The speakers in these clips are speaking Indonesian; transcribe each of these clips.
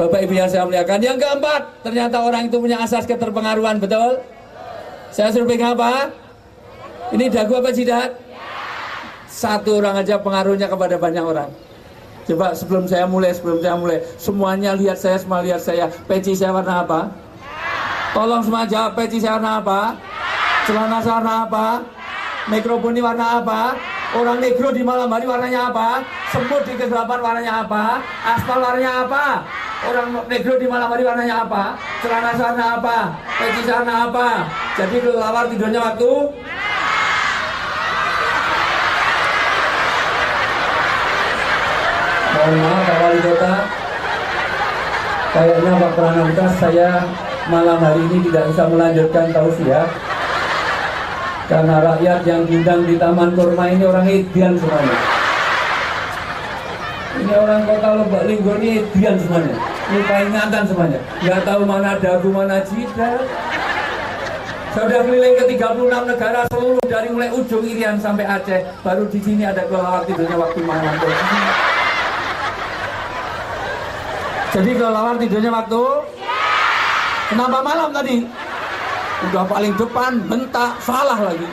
Bapak Ibu yang saya muliakan. Yang keempat, ternyata orang itu punya asas keterpengaruhan, betul? Saya suruh pegang apa? Ini dagu apa jidat? Satu orang aja pengaruhnya kepada banyak orang. Coba sebelum saya mulai, semuanya lihat saya, semua lihat saya. Peci saya warna apa? Tolong semua jawab, peci saya warna apa? Celana saya warna apa? Mikrofon ini warna apa? Orang negro di malam hari warnanya apa? Semut di kegelapan warnanya apa? Aspal warnanya apa? Orang negro di malam hari warnanya apa? Celana saya warna apa? Peci saya warna apa? Jadi kelelawar tidurnya waktu? Mohon maaf Pak Wali Kota, kayaknya Pak Prananda, saya malam hari ini tidak bisa melanjutkan tausiah karena rakyat yang diundang di Taman Kurma ini orang Edian semuanya. Ini orang kota Lebak Linggo ini Edian semuanya, ini peringatan semuanya, nggak tahu mana dagu mana jidat. Saya sudah keliling ke 36 negara seluruh dari mulai ujung Irian sampai Aceh, baru di sini ada kelelawar tidurnya waktu malam. Jadi kelelawar tidurnya waktu? Kenapa malam tadi? Udah paling depan, bentak, salah lagi.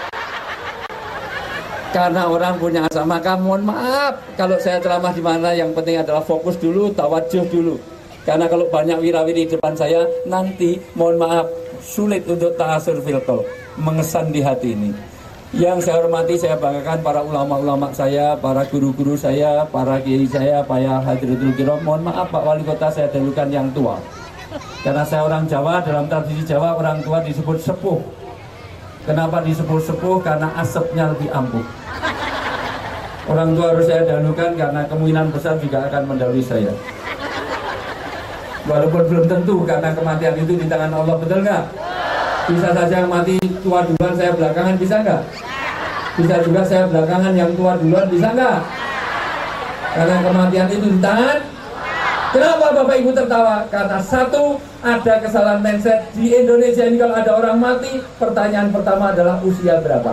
Karena orang punya asa, maka mohon maaf kalau saya ceramah di mana, yang penting adalah fokus dulu, tawajuh dulu. Karena kalau banyak wirawiri di depan saya, nanti mohon maaf sulit untuk ta'asur fil qalb, mengesan di hati ini. Yang saya hormati, saya banggakan para ulama-ulama saya, para guru-guru saya, para kiai saya, para hadirin kiram. Mohon maaf Pak Wali Kota, saya dahulukan yang tua. Karena saya orang Jawa, dalam tradisi Jawa orang tua disebut sepuh. Kenapa disebut sepuh? Karena asapnya lebih ampuh. Orang tua harus saya dahulukan karena kemungkinan besar juga akan mendahului saya. Walaupun belum tentu, karena kematian itu di tangan Allah, betul nggak? Bisa saja yang mati tua duluan, saya belakangan, bisa nggak? Bisa juga saya belakangan, yang tua duluan, bisa nggak? Karena kematian itu di tangan. Kenapa Bapak Ibu tertawa? Karena satu, ada kesalahan mindset di Indonesia ini. Kalau ada orang mati, pertanyaan pertama adalah usia berapa?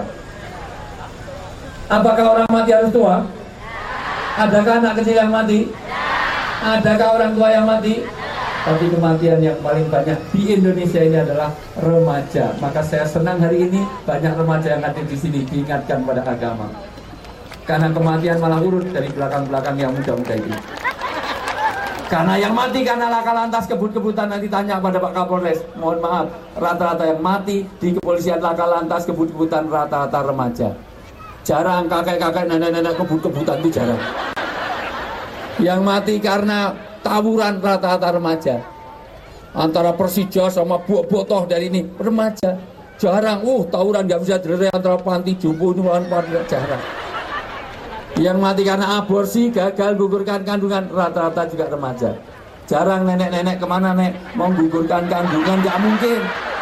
Apakah orang mati harus tua? Adakah anak kecil yang mati? Adakah orang tua yang mati? Tapi kematian yang paling banyak di Indonesia ini adalah remaja. Maka saya senang hari ini banyak remaja yang hadir di sini diingatkan pada agama. Karena kematian malah urut dari belakang-belakang yang muda-muda ini. Karena yang mati karena laka lantas kebut-kebutan, nanti tanya pada Pak Kapolres. Mohon maaf, rata-rata yang mati di kepolisian laka lantas kebut-kebutan rata-rata remaja. Jarang kakek-kakek, nenek-nenek kebut-kebutan itu jarang. Yang mati karena tawuran rata-rata remaja. Antara Persija sama Botoh dari ini remaja. Jarang, tawuran nggak bisa dilerai antara panti jompo ini jarang. Yang mati karena aborsi, gagal gugurkan kandungan, rata-rata juga remaja. Jarang nenek-nenek kemana nek mau gugurkan kandungan, nggak mungkin.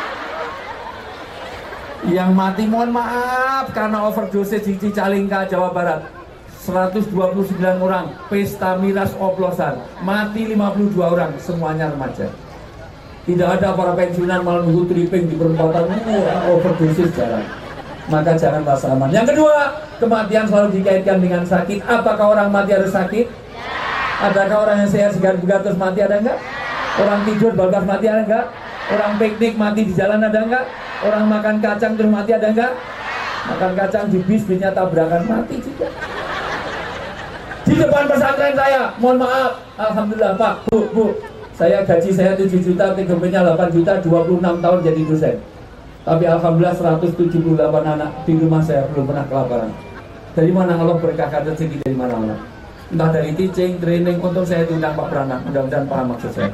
Yang mati mohon maaf karena overdosis di Cicalengka, Jawa Barat. 129 orang, pesta miras oplosan, mati 52 orang, semuanya remaja. Tidak ada para pensiunan malah nunggu tripping di perempatan, overdosis jarang. Maka jangan rasa aman. Yang kedua, kematian selalu dikaitkan dengan sakit. Apakah orang mati harus sakit? Adakah orang yang sehat segar bugar terus mati, ada enggak? Orang tidur bablas mati, ada enggak? Orang piknik mati di jalan, ada enggak? Orang makan kacang terus mati, ada enggak? Makan kacang di bis-bisnya tabrakan, mati juga. Di depan pesantren saya, mohon maaf, alhamdulillah Pak, Bu, saya gaji saya 7 juta, TGP-nya 8 juta, 26 tahun jadi dosen. Tapi alhamdulillah 178 anak di rumah saya belum pernah kelaparan. Dari mana Allah berkahkan rezeki, dari mana-mana. Entah dari teaching, training, untuk saya diundang Pak Prana, mudah-mudahan paham maksud saya.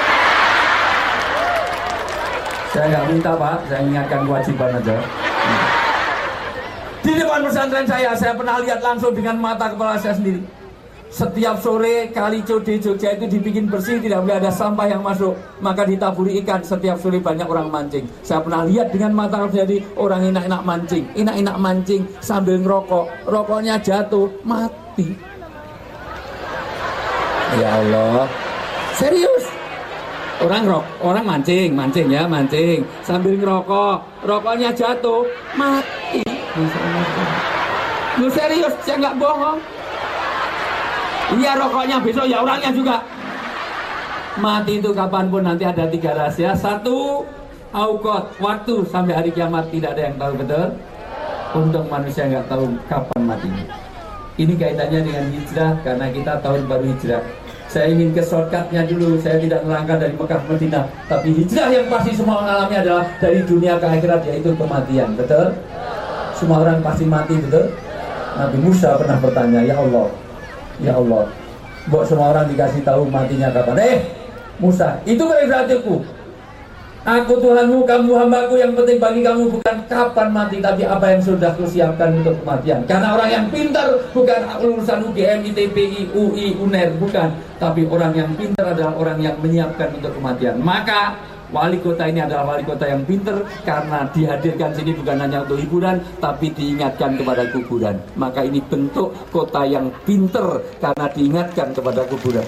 Saya nggak minta Pak, saya ingatkan kewajiban aja. Di depan pesantren saya pernah lihat langsung dengan mata kepala saya sendiri. Setiap sore kali Code Jogja itu dibikin bersih, tidak boleh ada sampah yang masuk, maka ditaburi ikan. Setiap sore banyak orang mancing. Saya pernah lihat dengan mata jadi orang enak-enak mancing sambil ngerokok, rokoknya jatuh, mati. Ya Allah, serius. Orang mancing sambil ngerokok, rokoknya jatuh, mati. Lu serius, saya nggak bohong. Iya, rokoknya besok ya orangnya juga. Mati itu kapanpun, nanti ada 3 rahasia. 1, auqat, waktu sampai hari kiamat tidak ada yang tahu, betul? Untung manusia nggak tahu kapan matinya. Ini kaitannya dengan hijrah, karena kita tahun baru hijrah. Saya ingin ke shortcutnya dulu. Saya tidak melangkah dari Mekah ke Madinah, tapi hijrah yang pasti semua mengalami adalah dari dunia ke akhirat, yaitu kematian, betul? Semua orang pasti mati, betul? Nabi Musa pernah bertanya, ya Allah, buat semua orang dikasih tahu matinya kapan. Musa, itu berarti aku Tuhanmu, kamu hambaku, yang penting bagi kamu bukan kapan mati, tapi apa yang sudah kusiapkan untuk kematian. Karena orang yang pintar bukan lulusan UGM, ITB, UI, UNER, bukan. Tapi orang yang pintar adalah orang yang menyiapkan untuk kematian. Maka wali kota ini adalah wali kota yang pintar, karena dihadirkan sini bukan hanya untuk hiburan, tapi diingatkan kepada kuburan. Maka ini bentuk kota yang pintar, karena diingatkan kepada kuburan.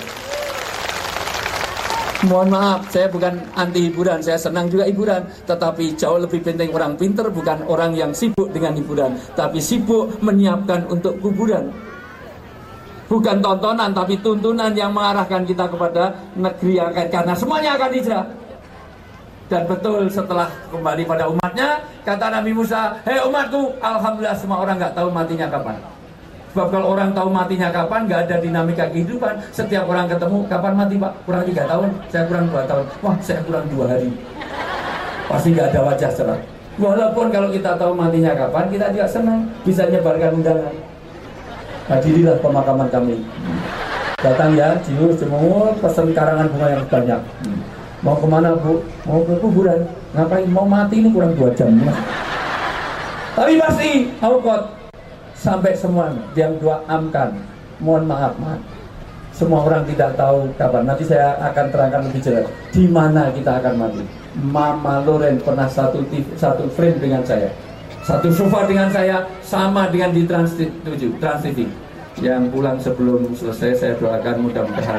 Mohon maaf, saya bukan anti hiburan, saya senang juga hiburan. Tetapi jauh lebih penting orang pinter, bukan orang yang sibuk dengan hiburan, tapi sibuk menyiapkan untuk kuburan. Bukan tontonan, tapi tuntunan yang mengarahkan kita kepada negeri yang akan, karena semuanya akan hijrah. Dan betul, setelah kembali pada umatnya, kata Nabi Musa, hei umatku, alhamdulillah semua orang gak tahu matinya kapan. Sebab kalau orang tahu matinya kapan, nggak ada dinamika kehidupan. Setiap orang ketemu, kapan mati Pak? Kurang 3 tahun, saya kurang 2 tahun. Wah, saya kurang 2 hari. Pasti nggak ada wajah cerah. Walaupun kalau kita tahu matinya kapan, kita juga senang bisa nyebarkan undangan. Hadirilah pemakaman kami. Datang ya, jius, jemur, pesen karangan bunga yang banyak. Mau kemana Bu? Mau ke kuburan. Ngapain? Mau mati ini kurang 2 jam. Tapi pasti, auqat. Sampai semua yang doakan, mohon maaf, semua orang tidak tahu kapan. Nanti saya akan terangkan lebih jelas di mana kita akan mati. Mama Loren pernah satu frame dengan saya, satu sofa dengan saya, sama dengan di Trans TV. Yang pulang sebelum selesai, saya doakan mudah-mudahan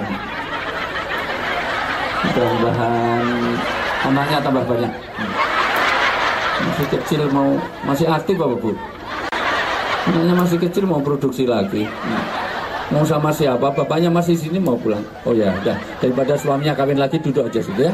anaknya tambah banyak. Masih kecil, masih aktif apa Bu? Anaknya masih kecil, mau produksi lagi. Mau sama siapa? Bapaknya masih sini, mau pulang. Oh ya, udah. Daripada suaminya kawin lagi, duduk aja sudah.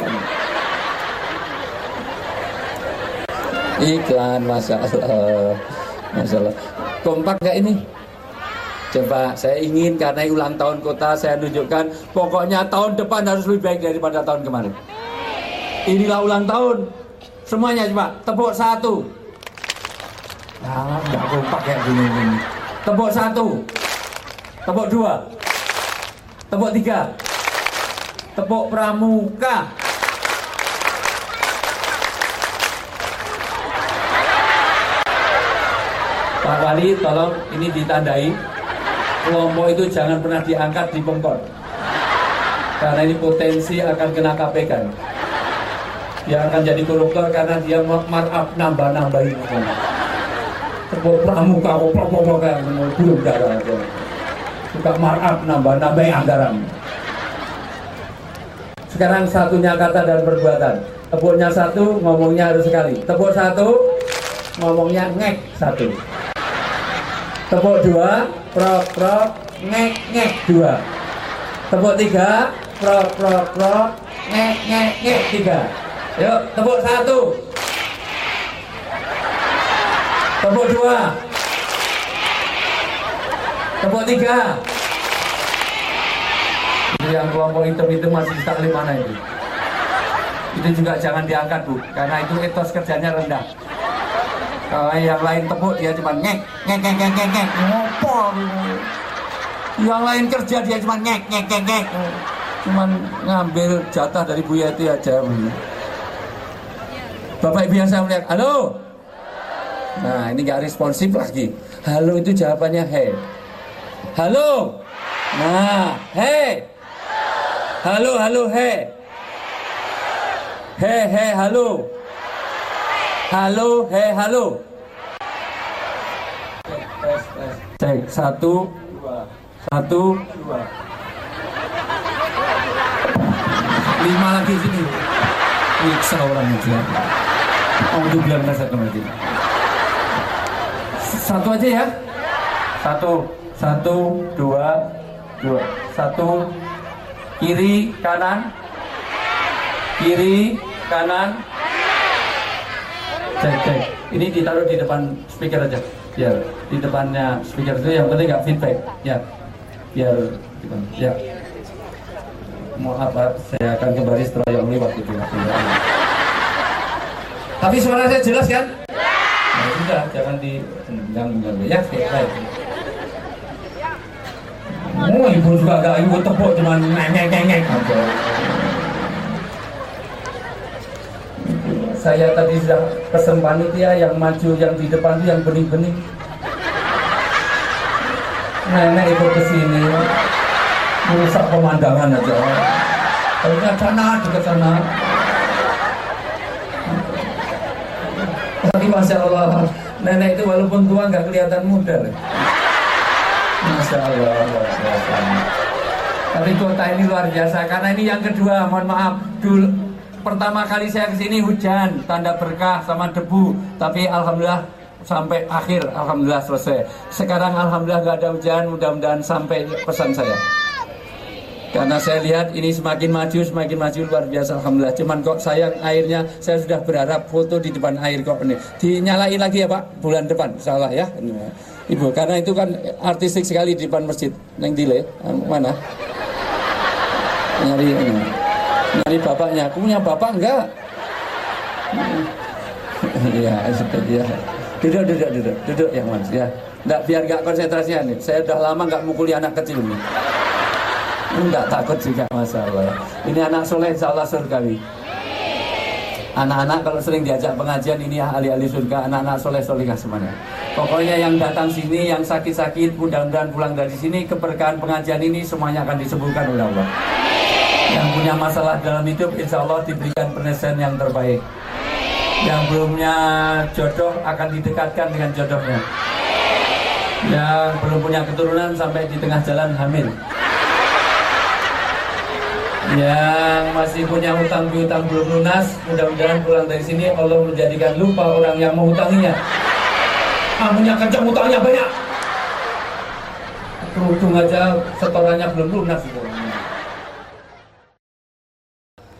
Iklan, masalah. Kompak gak ini? Coba, saya ingin karena ulang tahun kota, saya tunjukkan. Pokoknya tahun depan harus lebih baik daripada tahun kemarin. Inilah ulang tahun. Semuanya coba, tepuk 1. Nah, nggak kompak kayak gini. Tepuk 1, tepuk 2, tepuk 3, tepuk pramuka. Pak Wali, tolong ini ditandai. Kelompok itu jangan pernah diangkat di Pemkot, karena ini potensi akan kena KPK. Dia akan jadi koruptor karena dia markup nambah-nambahin. Tepuk pramuka, kayak belum darah aja. Suka markup, nambah-nambahin anggaran. Sekarang satunya kata dan perbuatan. Tepuknya 1, ngomongnya harus sekali. Tepuk 1, ngomongnya ngek 1. Tepuk 2, prok, ngek 2. Tepuk 3, prok, ngek 3. Yuk, tepuk 1. Tepuk 2. Tepuk 3. Itu yang kelompok hitam itu masih di taklim mana itu? Itu juga jangan diangkat Bu, karena itu etos kerjanya rendah. Kalau yang lain tepuk, dia cuma ngek. Ngopor. Yang lain kerja, dia cuma ngek. Cuman ngambil jatah dari Bu Yeti aja. Bapak Ibu yang saya melihat, halo. Nah, ini gak responsif lagi. Halo itu jawabannya he. Halo. Nah, he. Halo, he. He, halo. Halo, he, halo. Cek, 1, 2. 1, 2. 5 lagi sini. Nyiksa orang aja. Oh, itu bilang rasa kembali. 1 aja ya. 1, 2. 1. Kiri, kanan. Kiri, kanan. Cek. Ini ditaruh di depan speaker aja. Biar di depannya speaker itu yang penting nggak feedback. Ya. Biar ya. Maaf Pak, saya akan kembali setelah yang lewat itu. Tapi suara saya jelas kan? Nah, sudah, jangan diganggu ya. Baik. Oh, ibu juga agak ibu tepuk cuman ngeng. Saya tadi sudah pesen panitia yang maju yang di depan itu yang bening-bening. Nenek ikut ke sini merusak pemandangan aja. Harusnya sana dekat sana. Tapi Masya Allah, nenek itu walaupun tua nggak kelihatan muda. Masya Allah, luar biasa. Tapi kota ini luar biasa karena ini yang kedua. Mohon maaf, dulu pertama kali saya kesini hujan, tanda berkah sama debu. Tapi alhamdulillah sampai akhir, alhamdulillah selesai. Sekarang alhamdulillah nggak ada hujan, mudah-mudahan sampai pesan saya. Karena saya lihat ini semakin maju luar biasa alhamdulillah. Cuman kok sayang airnya, saya sudah berharap foto di depan air kok ini. Dinyalain lagi ya Pak, bulan depan insyaallah ya. Ibu, karena itu kan artistik sekali di depan masjid. Neng Dile, mana? Nyari bapaknya. Aku punya bapak enggak? Iya, seperti ya. Duduk yang Mas ya. Enggak, biar enggak konsentrasi nih. Saya udah lama enggak mukuli anak kecil nih. Enggak takut juga masalah. Ini anak soleh insyaallah surgawi. Anak-anak kalau sering diajak pengajian ini ahli-ahli surga, anak-anak soleh-solehah semuanya. Pokoknya yang datang sini, yang sakit-sakit, mudah-mudahan pulang dari sini, keberkahan pengajian ini semuanya akan disembuhkan oleh Allah. Yang punya masalah dalam hidup, insya Allah diberikan penyelesaian yang terbaik. Yang belumnya jodoh akan didekatkan dengan jodohnya. Yang belum punya keturunan sampai di tengah jalan hamil. Yang masih punya hutang piutang belum lunas, mudah-mudahan pulang dari sini Allah menjadikan lupa orang yang menghutanginya. Punya kencang hutangnya banyak. Kerudung aja setorannya belum lunas.